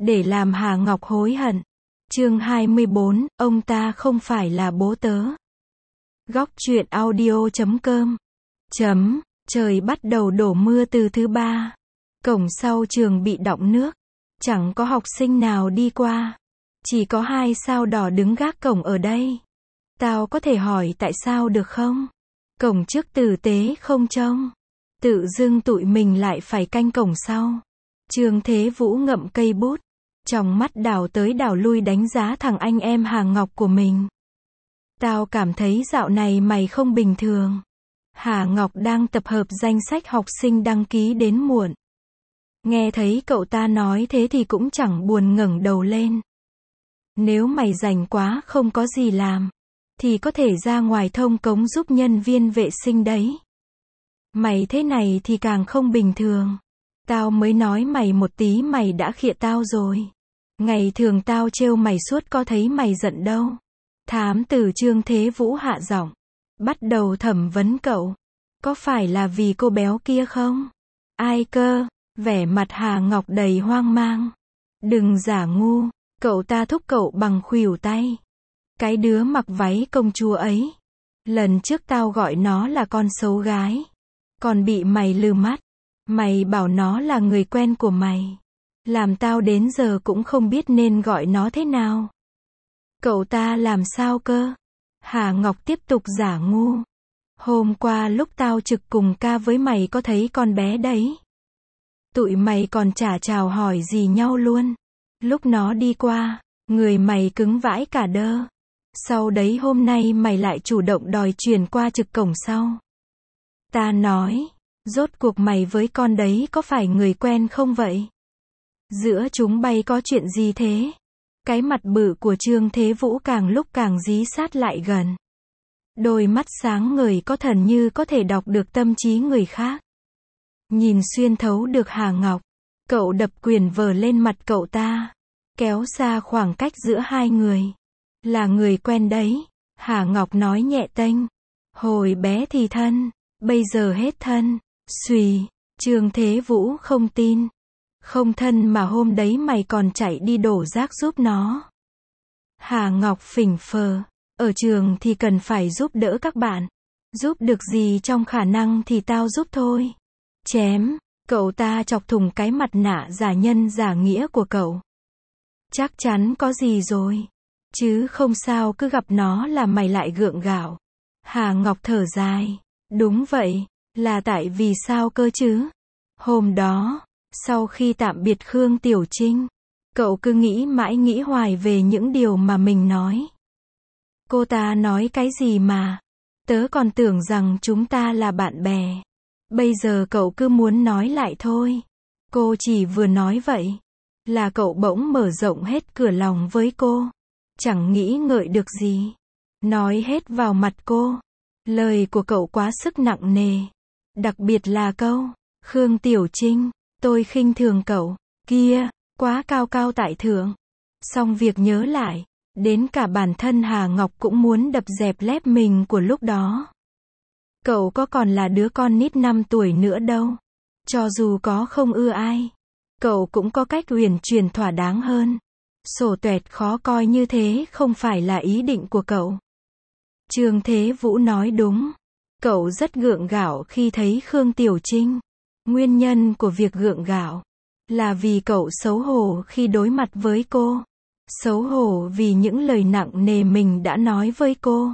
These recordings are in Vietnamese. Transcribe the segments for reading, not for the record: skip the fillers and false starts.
để làm Hà Ngọc hối hận. Chương 24, ông ta không phải là bố tớ. Góc truyện audio.com. Trời bắt đầu đổ mưa từ thứ ba. Cổng sau trường bị đọng nước. Chẳng có học sinh nào đi qua. Chỉ có 2 sao đỏ đứng gác cổng ở đây. Tao có thể hỏi tại sao được không? Cổng trước tử tế không trông. Tự dưng tụi mình lại phải canh cổng sau. Trương Thế Vũ ngậm cây bút. Trong mắt đảo tới đảo lui đánh giá thằng anh em Hà Ngọc của mình. Tao cảm thấy dạo này mày không bình thường. Hà Ngọc đang tập hợp danh sách học sinh đăng ký đến muộn. Nghe thấy cậu ta nói thế thì cũng chẳng buồn ngẩng đầu lên. Nếu mày rảnh quá không có gì làm, thì có thể ra ngoài thông cống giúp nhân viên vệ sinh đấy. Mày thế này thì càng không bình thường. Tao mới nói mày một tí mày đã khịa tao rồi. Ngày thường tao trêu mày suốt có thấy mày giận đâu. Thám tử Trương Thế Vũ hạ giọng, bắt đầu thẩm vấn cậu. Có phải là vì cô béo kia không? Ai cơ? Vẻ mặt Hà Ngọc đầy hoang mang. Đừng giả ngu, cậu ta thúc cậu bằng khuỷu tay. Cái đứa mặc váy công chúa ấy. Lần trước tao gọi nó là con xấu gái. Còn bị mày lừa mắt. Mày bảo nó là người quen của mày. Làm tao đến giờ cũng không biết nên gọi nó thế nào. Cậu ta làm sao cơ? Hà Ngọc tiếp tục giả ngu. Hôm qua lúc tao trực cùng ca với mày có thấy con bé đấy. Tụi mày còn chả chào hỏi gì nhau luôn. Lúc nó đi qua, người mày cứng vãi cả đơ. Sau đấy hôm nay mày lại chủ động đòi chuyển qua trực cổng sau. Ta nói, rốt cuộc mày với con đấy có phải người quen không vậy? Giữa chúng bay có chuyện gì thế? Cái mặt bự của Trương Thế Vũ càng lúc càng dí sát lại gần. Đôi mắt sáng ngời có thần như có thể đọc được tâm trí người khác. Nhìn xuyên thấu được Hà Ngọc. Cậu đập quyền vờ lên mặt cậu ta. Kéo xa khoảng cách giữa hai người. Là người quen đấy. Hà Ngọc nói nhẹ tênh. Hồi bé thì thân. Bây giờ hết thân. Xùy. Trương Thế Vũ không tin. Không thân mà hôm đấy mày còn chạy đi đổ rác giúp nó. Hà Ngọc phỉnh phờ. Ở trường thì cần phải giúp đỡ các bạn. Giúp được gì trong khả năng thì tao giúp thôi. Chém. Cậu ta chọc thủng cái mặt nạ giả nhân giả nghĩa của cậu. Chắc chắn có gì rồi. Chứ không sao cứ gặp nó là mày lại gượng gạo. Hà Ngọc thở dài. Đúng vậy. Là tại vì sao cơ chứ? Hôm đó, sau khi tạm biệt Khương Tiểu Trinh, cậu cứ nghĩ mãi nghĩ hoài về những điều mà mình nói. Cô ta nói cái gì mà? Tớ còn tưởng rằng chúng ta là bạn bè. Bây giờ cậu cứ muốn nói lại thôi. Cô chỉ vừa nói vậy. Là cậu bỗng mở rộng hết cửa lòng với cô. Chẳng nghĩ ngợi được gì. Nói hết vào mặt cô. Lời của cậu quá sức nặng nề. Đặc biệt là câu, Khương Tiểu Trinh, tôi khinh thường cậu, kia, quá cao cao tại thượng. Xong việc nhớ lại, đến cả bản thân Hà Ngọc cũng muốn đập dẹp lép mình của lúc đó. Cậu có còn là đứa con nít 5 tuổi nữa đâu. Cho dù có không ưa ai, cậu cũng có cách uyển chuyển thỏa đáng hơn. Sổ tuẹt khó coi như thế không phải là ý định của cậu. Trương Thế Vũ nói đúng. Cậu rất gượng gạo khi thấy Khương Tiểu Trinh. Nguyên nhân của việc gượng gạo là vì cậu xấu hổ khi đối mặt với cô. Xấu hổ vì những lời nặng nề mình đã nói với cô.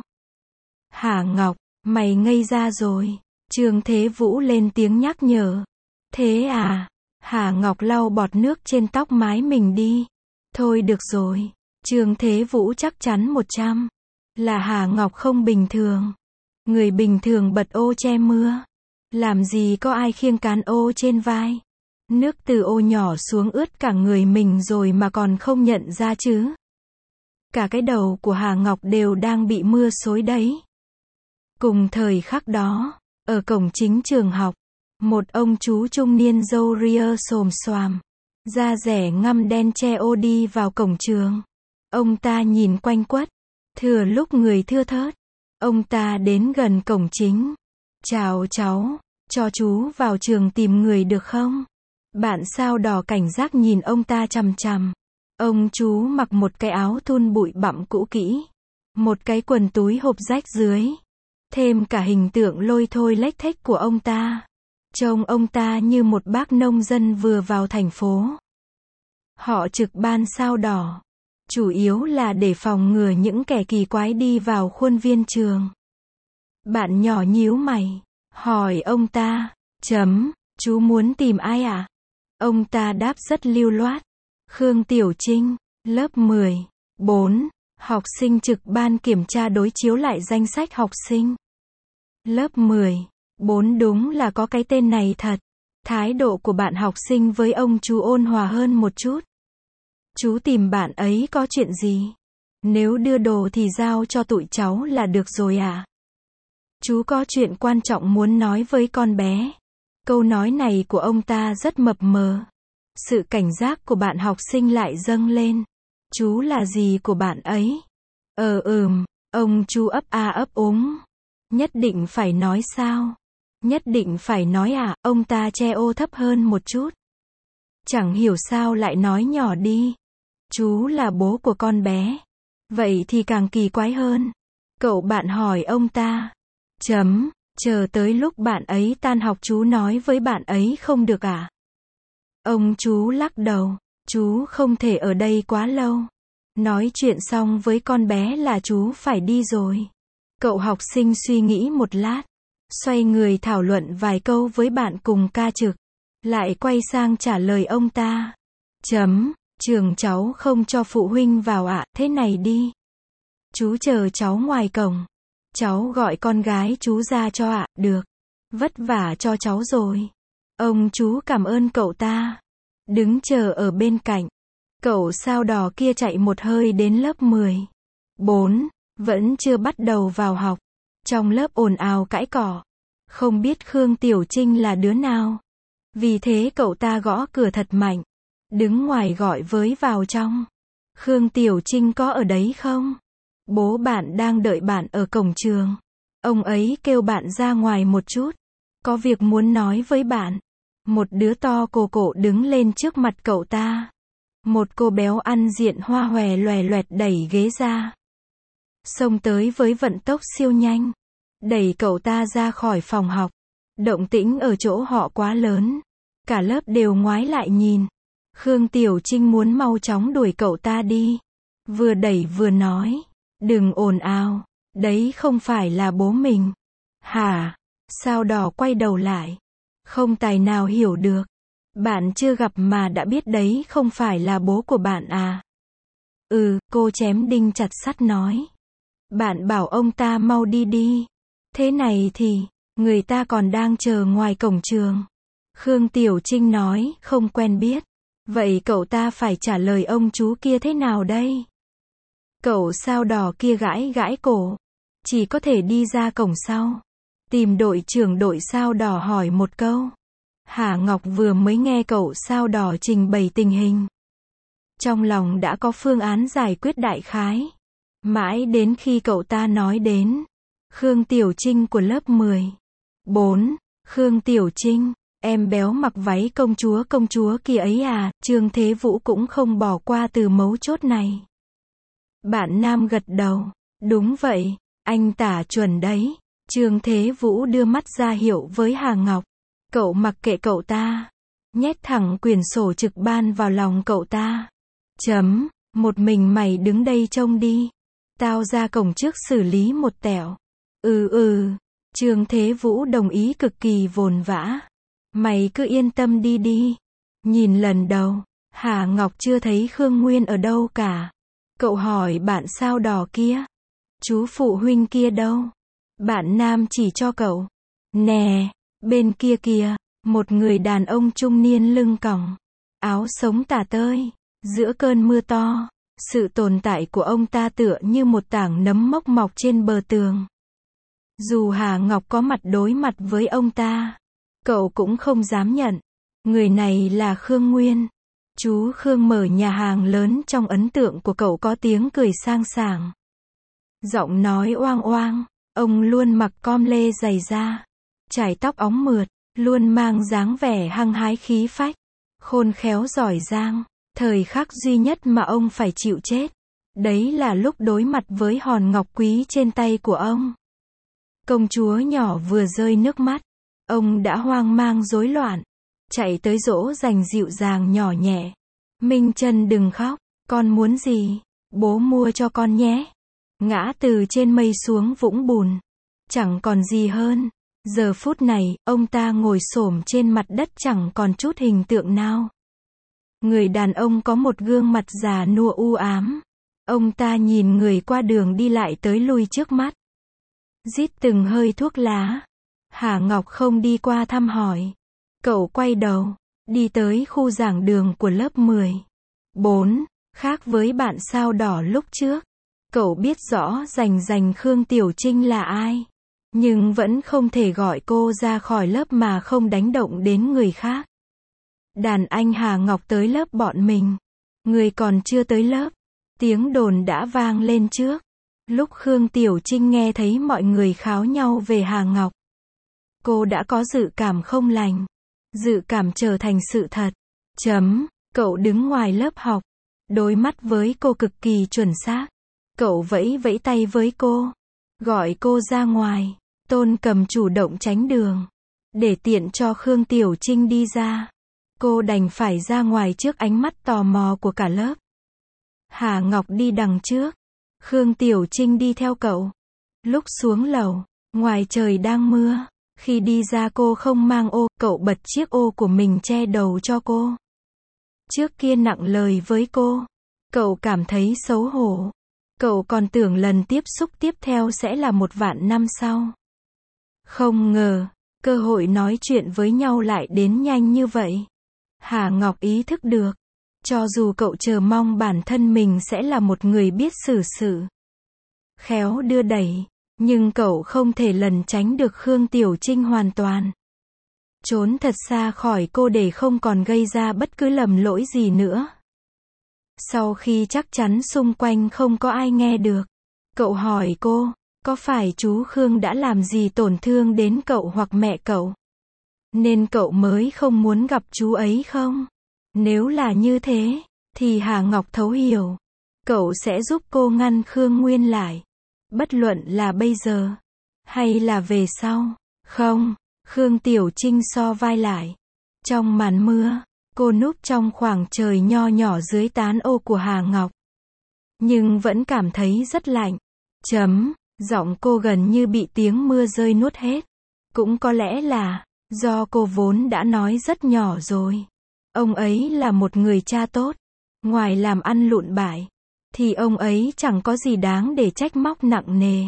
Hà Ngọc, mày ngây ra rồi. Trương Thế Vũ lên tiếng nhắc nhở. Thế à? Hà Ngọc lau bọt nước trên tóc mái mình đi. Thôi được rồi. Trương Thế Vũ chắc chắn 100. Là Hà Ngọc không bình thường. Người bình thường bật ô che mưa. Làm gì có ai khiêng cán ô trên vai. Nước từ ô nhỏ xuống ướt cả người mình rồi mà còn không nhận ra chứ. Cả cái đầu của Hà Ngọc đều đang bị mưa xối đấy. Cùng thời khắc đó, ở cổng chính trường học, một ông chú trung niên râu ria xồm xoàm, da rẻ ngăm đen che ô đi vào cổng trường. Ông ta nhìn quanh quất, thừa lúc người thưa thớt. Ông ta đến gần cổng chính. Chào cháu, cho chú vào trường tìm người được không? Bạn sao đỏ cảnh giác nhìn ông ta chằm chằm. Ông chú mặc một cái áo thun bụi bặm cũ kỹ. Một cái quần túi hộp rách dưới. Thêm cả hình tượng lôi thôi lếch thếch của ông ta. Trông ông ta như một bác nông dân vừa vào thành phố. Họ trực ban sao đỏ. Chủ yếu là để phòng ngừa những kẻ kỳ quái đi vào khuôn viên trường. Bạn nhỏ nhíu mày. Hỏi ông ta. Chú muốn tìm ai ạ? Ông ta đáp rất lưu loát. Khương Tiểu Trinh, lớp 10. 4. Học sinh trực ban kiểm tra đối chiếu lại danh sách học sinh. Lớp 10. 4 đúng là có cái tên này thật. Thái độ của bạn học sinh với ông chú ôn hòa hơn một chút. Chú tìm bạn ấy có chuyện gì? Nếu đưa đồ thì giao cho tụi cháu là được rồi à? Chú có chuyện quan trọng muốn nói với con bé. Câu nói này của ông ta rất mập mờ. Sự cảnh giác của bạn học sinh lại dâng lên. Chú là gì của bạn ấy? Ông chú ấp a ấp úng. Nhất định phải nói sao? Nhất định phải nói à? Ông ta che ô thấp hơn một chút. Chẳng hiểu sao lại nói nhỏ đi. Chú là bố của con bé. Vậy thì càng kỳ quái hơn. Cậu bạn hỏi ông ta. Chờ tới lúc bạn ấy tan học chú nói với bạn ấy không được à? Ông chú lắc đầu. Chú không thể ở đây quá lâu. Nói chuyện xong với con bé là chú phải đi rồi. Cậu học sinh suy nghĩ một lát. Xoay người thảo luận vài câu với bạn cùng ca trực. Lại quay sang trả lời ông ta. Trường cháu không cho phụ huynh vào ạ, thế này đi. Chú chờ cháu ngoài cổng. Cháu gọi con gái chú ra cho ạ, được. Vất vả cho cháu rồi. Ông chú cảm ơn cậu ta. Đứng chờ ở bên cạnh. Cậu sao đỏ kia chạy một hơi đến lớp 10. 4. Vẫn chưa bắt đầu vào học. Trong lớp ồn ào cãi cỏ. Không biết Khương Tiểu Trinh là đứa nào. Vì thế cậu ta gõ cửa thật mạnh. Đứng ngoài gọi với vào trong. Khương Tiểu Trinh có ở đấy không? Bố bạn đang đợi bạn ở cổng trường. Ông ấy kêu bạn ra ngoài một chút. Có việc muốn nói với bạn. Một đứa to cổ đứng lên trước mặt cậu ta. Một cô béo ăn diện hoa hòe loè loẹt đẩy ghế ra. Xông tới với vận tốc siêu nhanh. Đẩy cậu ta ra khỏi phòng học. Động tĩnh ở chỗ họ quá lớn. Cả lớp đều ngoái lại nhìn. Khương Tiểu Trinh muốn mau chóng đuổi cậu ta đi. Vừa đẩy vừa nói. Đừng ồn ào. Đấy không phải là bố mình. Hả? Sao đỏ quay đầu lại. Không tài nào hiểu được. Bạn chưa gặp mà đã biết đấy không phải là bố của bạn à? Cô chém đinh chặt sắt nói. Bạn bảo ông ta mau đi đi. Thế này thì, người ta còn đang chờ ngoài cổng trường. Khương Tiểu Trinh nói, không quen biết. Vậy cậu ta phải trả lời ông chú kia thế nào đây? Cậu sao đỏ kia gãi gãi cổ. Chỉ có thể đi ra cổng sau. Tìm đội trưởng đội sao đỏ hỏi một câu. Hà Ngọc vừa mới nghe cậu sao đỏ trình bày tình hình. Trong lòng đã có phương án giải quyết đại khái. Mãi đến khi cậu ta nói đến. Khương Tiểu Trinh của lớp 10. 4. Khương Tiểu Trinh. Em béo mặc váy công chúa kia ấy à, Trương Thế Vũ cũng không bỏ qua từ mấu chốt này. Bạn nam gật đầu. Đúng vậy, anh tả chuẩn đấy. Trương Thế Vũ đưa mắt ra hiệu với Hà Ngọc. Cậu mặc kệ cậu ta. Nhét thẳng quyển sổ trực ban vào lòng cậu ta. Một mình mày đứng đây trông đi. Tao ra cổng trước xử lý một tẹo. Trương Thế Vũ đồng ý cực kỳ vồn vã. Mày cứ yên tâm đi đi. Nhìn lần đầu, Hà Ngọc chưa thấy Khương Nguyên ở đâu cả. Cậu hỏi bạn sao đỏ kia. Chú phụ huynh kia đâu? Bạn nam chỉ cho cậu. Nè, bên kia kìa, một người đàn ông trung niên lưng còng. Áo sống tả tơi. Giữa cơn mưa to, sự tồn tại của ông ta tựa như một tảng nấm mốc mọc trên bờ tường. Dù Hà Ngọc có mặt đối mặt với ông ta, cậu cũng không dám nhận. Người này là Khương Nguyên. Chú Khương mở nhà hàng lớn trong ấn tượng của cậu có tiếng cười sang sảng. Giọng nói oang oang, ông luôn mặc com lê dày da, chải tóc óng mượt, luôn mang dáng vẻ hăng hái khí phách. khôn khéo giỏi giang. Thời khắc duy nhất mà ông phải chịu chết, đấy là lúc đối mặt với hòn ngọc quý trên tay của ông. Công chúa nhỏ vừa rơi nước mắt, ông đã hoang mang rối loạn, chạy tới dỗ dành dịu dàng nhỏ nhẹ. Minh Chân đừng khóc, con muốn gì, bố mua cho con nhé. Ngã từ trên mây xuống vũng bùn, chẳng còn gì hơn. Giờ phút này, ông ta ngồi xổm trên mặt đất chẳng còn chút hình tượng nào. Người đàn ông có một gương mặt già nua u ám. Ông ta nhìn người qua đường đi lại tới lui trước mắt. Rít từng hơi thuốc lá. Hà Ngọc không đi qua thăm hỏi. Cậu quay đầu, đi tới khu giảng đường của lớp 14. Khác với bạn sao đỏ lúc trước, cậu biết rõ rành Khương Tiểu Trinh là ai. Nhưng vẫn không thể gọi cô ra khỏi lớp mà không đánh động đến người khác. Đàn anh Hà Ngọc tới lớp bọn mình. Người còn chưa tới lớp, tiếng đồn đã vang lên trước. Lúc Khương Tiểu Trinh nghe thấy mọi người kháo nhau về Hà Ngọc, cô đã có dự cảm không lành. Dự cảm trở thành sự thật. Cậu đứng ngoài lớp học, đối mắt với cô cực kỳ chuẩn xác. Cậu vẫy vẫy tay với cô, gọi cô ra ngoài. Tôn Cầm chủ động tránh đường, để tiện cho Khương Tiểu Trinh đi ra. Cô đành phải ra ngoài trước ánh mắt tò mò của cả lớp. Hà Ngọc đi đằng trước, Khương Tiểu Trinh đi theo cậu. Lúc xuống lầu, ngoài trời đang mưa. Khi đi ra cô không mang ô, cậu bật chiếc ô của mình che đầu cho cô. Trước kia nặng lời với cô, cậu cảm thấy xấu hổ. Cậu còn tưởng lần tiếp xúc tiếp theo sẽ là 1.000 năm sau. Không ngờ, cơ hội nói chuyện với nhau lại đến nhanh như vậy. Hà Ngọc ý thức được, cho dù cậu chờ mong bản thân mình sẽ là một người biết xử sự, khéo đưa đẩy, nhưng cậu không thể lẩn tránh được Khương Tiểu Trinh hoàn toàn. Trốn thật xa khỏi cô để không còn gây ra bất cứ lầm lỗi gì nữa. Sau khi chắc chắn xung quanh không có ai nghe được, cậu hỏi cô, có phải chú Khương đã làm gì tổn thương đến cậu hoặc mẹ cậu, nên cậu mới không muốn gặp chú ấy không? Nếu là như thế, thì Hà Ngọc thấu hiểu. Cậu sẽ giúp cô ngăn Khương Nguyên lại. Bất luận là bây giờ, hay là về sau. Không, Khương Tiểu Trinh so vai lại. Trong màn mưa, cô núp trong khoảng trời nho nhỏ dưới tán ô của Hà Ngọc. Nhưng vẫn cảm thấy rất lạnh. Giọng cô gần như bị tiếng mưa rơi nuốt hết. Cũng có lẽ là do cô vốn đã nói rất nhỏ rồi. Ông ấy là một người cha tốt. Ngoài làm ăn lụn bại, thì ông ấy chẳng có gì đáng để trách móc nặng nề.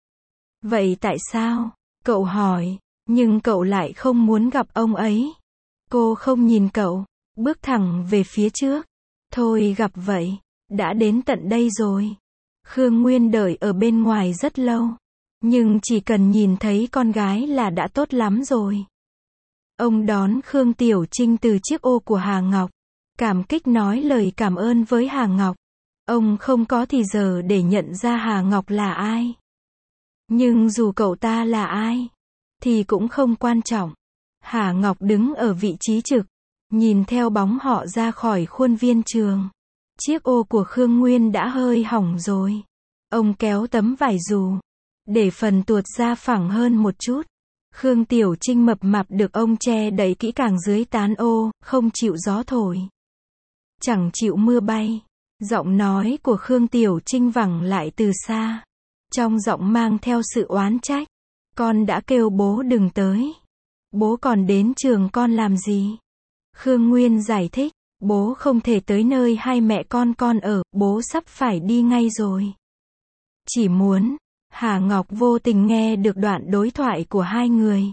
Vậy tại sao? Cậu hỏi, nhưng cậu lại không muốn gặp ông ấy. Cô không nhìn cậu, bước thẳng về phía trước. Thôi gặp vậy, đã đến tận đây rồi. Khương Nguyên đợi ở bên ngoài rất lâu, nhưng chỉ cần nhìn thấy con gái là đã tốt lắm rồi. Ông đón Khương Tiểu Trinh từ chiếc ô của Hà Ngọc, cảm kích nói lời cảm ơn với Hà Ngọc. Ông không có thì giờ để nhận ra Hà Ngọc là ai. Nhưng dù cậu ta là ai, thì cũng không quan trọng. Hà Ngọc đứng ở vị trí trực, nhìn theo bóng họ ra khỏi khuôn viên trường. Chiếc ô của Khương Nguyên đã hơi hỏng rồi. Ông kéo tấm vải dù, để phần tuột ra phẳng hơn một chút. Khương Tiểu Trinh mập mạp được ông che đậy kỹ càng dưới tán ô, không chịu gió thổi, chẳng chịu mưa bay. Giọng nói của Khương Tiểu Trinh vẳng lại từ xa. Trong giọng mang theo sự oán trách. Con đã kêu bố đừng tới. Bố còn đến trường con làm gì? Khương Nguyên giải thích, bố không thể tới nơi hai mẹ con ở, bố sắp phải đi ngay rồi. Chỉ muốn, Hà Ngọc vô tình nghe được đoạn đối thoại của hai người.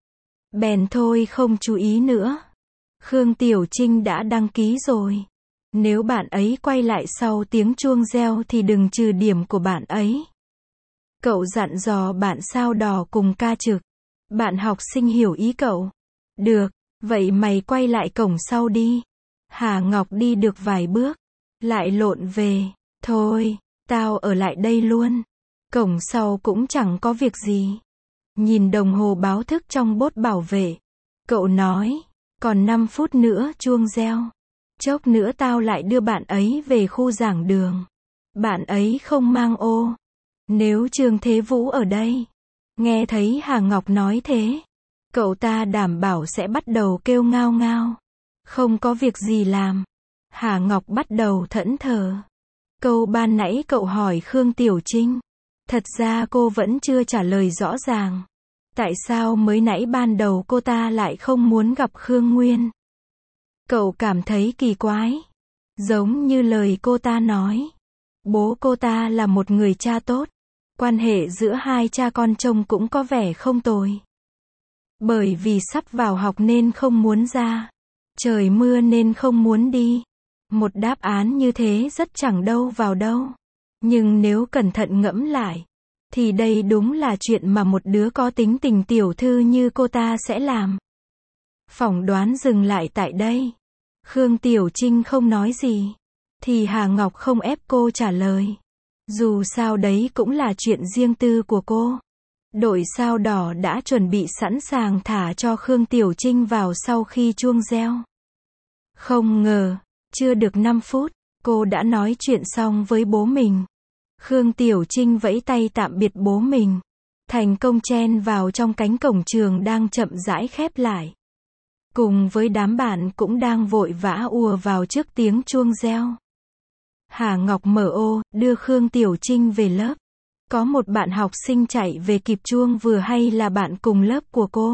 Bèn thôi không chú ý nữa. Khương Tiểu Trinh đã đăng ký rồi. Nếu bạn ấy quay lại sau tiếng chuông reo thì đừng trừ điểm của bạn ấy. Cậu dặn dò bạn sao đỏ cùng ca trực. Bạn học sinh hiểu ý cậu. Được, vậy mày quay lại cổng sau đi. Hà Ngọc đi được vài bước, lại lộn về. Thôi, tao ở lại đây luôn. Cổng sau cũng chẳng có việc gì. Nhìn đồng hồ báo thức trong bốt bảo vệ, cậu nói, Còn 5 phút nữa chuông reo. Chốc nữa tao lại đưa bạn ấy về khu giảng đường. Bạn ấy không mang ô. Nếu Trương Thế Vũ ở đây, nghe thấy Hà Ngọc nói thế, cậu ta đảm bảo sẽ bắt đầu kêu ngao ngao. Không có việc gì làm. Hà Ngọc bắt đầu thẫn thờ. Câu ban nãy cậu hỏi Khương Tiểu Trinh. Thật ra cô vẫn chưa trả lời rõ ràng. Tại sao mới nãy ban đầu cô ta lại không muốn gặp Khương Nguyên? Cậu cảm thấy kỳ quái. Giống như lời cô ta nói. Bố cô ta là một người cha tốt. Quan hệ giữa hai cha con trông cũng có vẻ không tồi. Bởi vì sắp vào học nên không muốn ra. Trời mưa nên không muốn đi. Một đáp án như thế rất chẳng đâu vào đâu. Nhưng nếu cẩn thận ngẫm lại, thì đây đúng là chuyện mà một đứa có tính tình tiểu thư như cô ta sẽ làm. Phỏng đoán dừng lại tại đây. Khương Tiểu Trinh không nói gì. Thì Hà Ngọc không ép cô trả lời. Dù sao đấy cũng là chuyện riêng tư của cô. Đội sao đỏ đã chuẩn bị sẵn sàng thả cho Khương Tiểu Trinh vào sau khi chuông reo. Không ngờ, chưa được 5 phút, cô đã nói chuyện xong với bố mình. Khương Tiểu Trinh vẫy tay tạm biệt bố mình. Thành công chen vào trong cánh cổng trường đang chậm rãi khép lại. Cùng với đám bạn cũng đang vội vã ùa vào trước tiếng chuông reo. Hà Ngọc mở ô, đưa Khương Tiểu Trinh về lớp. Có một bạn học sinh chạy về kịp chuông vừa hay là bạn cùng lớp của cô.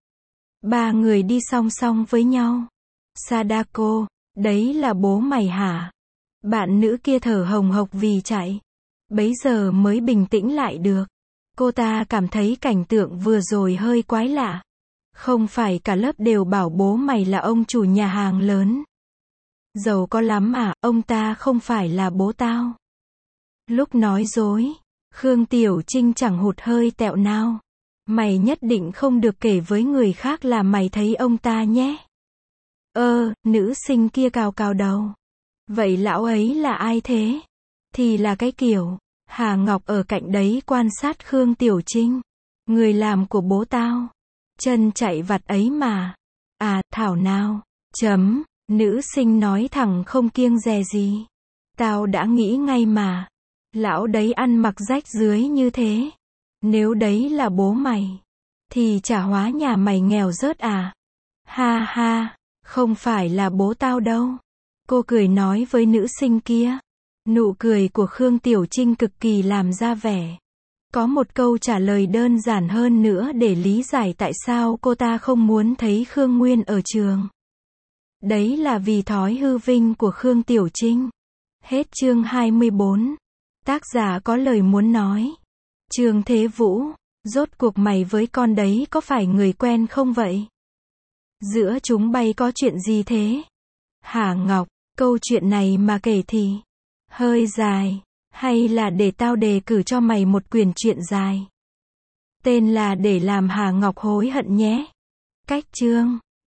3 người đi song song với nhau. Sadako, đấy là bố mày hả? Bạn nữ kia thở hồng hộc vì chạy. Bấy giờ mới bình tĩnh lại được. Cô ta cảm thấy cảnh tượng vừa rồi hơi quái lạ. Không phải cả lớp đều bảo bố mày là ông chủ nhà hàng lớn. Giàu có lắm à, ông ta không phải là bố tao. Lúc nói dối, Khương Tiểu Trinh chẳng hụt hơi tẹo nào. Mày nhất định không được kể với người khác là mày thấy ông ta nhé. Nữ sinh kia cào cào đầu. Vậy lão ấy là ai thế? Thì là cái kiểu, Hà Ngọc ở cạnh đấy quan sát Khương Tiểu Trinh. Người làm của bố tao. Chân chạy vặt ấy mà. À, thảo nào. Nữ sinh nói thẳng không kiêng dè gì. Tao đã nghĩ ngay mà. Lão đấy ăn mặc rách rưới như thế. Nếu đấy là bố mày, thì chả hóa nhà mày nghèo rớt à? Ha ha, không phải là bố tao đâu. Cô cười nói với nữ sinh kia. Nụ cười của Khương Tiểu Trinh cực kỳ làm ra vẻ. Có một câu trả lời đơn giản hơn nữa để lý giải tại sao cô ta không muốn thấy Khương Nguyên ở trường. Đấy là vì thói hư vinh của Khương Tiểu Trinh. Hết chương 24. Tác giả có lời muốn nói. Trương Thế Vũ, rốt cuộc mày với con đấy có phải người quen không vậy? Giữa chúng bay có chuyện gì thế? Hà Ngọc, câu chuyện này mà kể thì hơi dài, hay là để tao đề cử cho mày một quyển truyện dài. Tên là Để làm Hà Ngọc hối hận nhé. Cách chương